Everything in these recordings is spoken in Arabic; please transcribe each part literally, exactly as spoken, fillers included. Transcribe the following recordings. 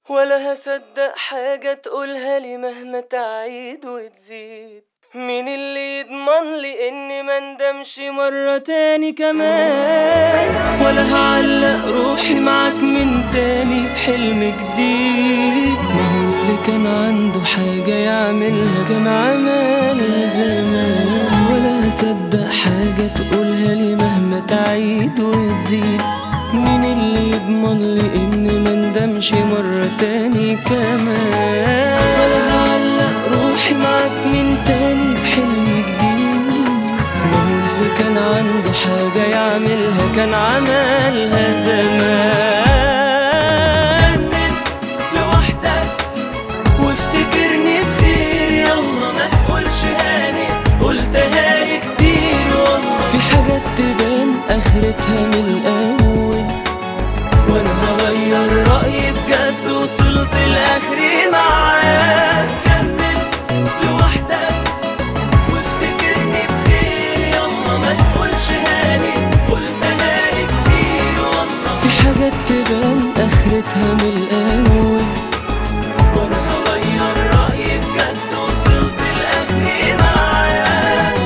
ولا هصدق حاجة تقولها لي مهما تعيد وتزيد. مين اللي يضمن لي اني مندمش مرة تاني كمان؟ ولا هعلق روحي معاك من تاني بحلم جديد. ما هو اللي كان عنده حاجة يعملها كان عملها زمان. ولا هصدق حاجة تقولها لي مهما تعيد وتزيد. مين اللي يضمن لي اني مندمش مرة تاني كمان؟ ولا هعلق روحي معاك من تاني بحلم جديد. ما هو اللي كان عنده حاجة يعملها كان عملها زمان. كمل لوحدك وافتكرني بخير، يلا ما تقولش هاني قلتها لي كتير. والله في حاجات تبان اخرتها من الاول، وانا هغير رأيي بجد وصلت لاخري معاك. كمل لوحدك وافتكرني بخير، يلا ما تقولش هاني قلتها لي كتير. والله في حاجات تبان اخرتها من الاول، وانا هغير رأيي بجد وصلت لاخري معاك.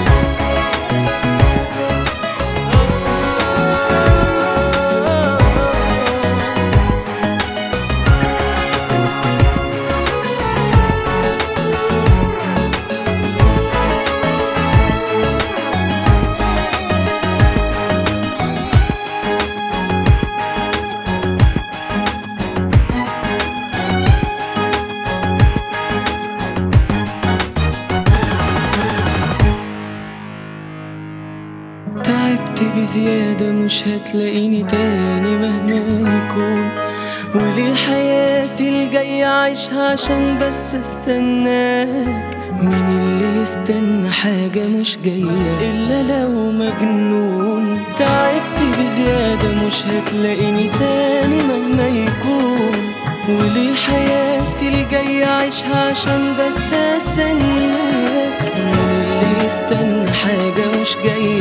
تعبت بزيادة مش هتلاقيني تاني مهما يكون. وليه حياتي الجاية عايشها عشان بس استناك؟ مين اللي يستنى حاجة مش جاية إلا لو مجنون؟ تعبت بزيادة مش هتلاقيني تاني مهما يكون. وليه حياتي الجاية عايشها عشان بس استناك؟ مين اللي يستنى حاجة مش جاية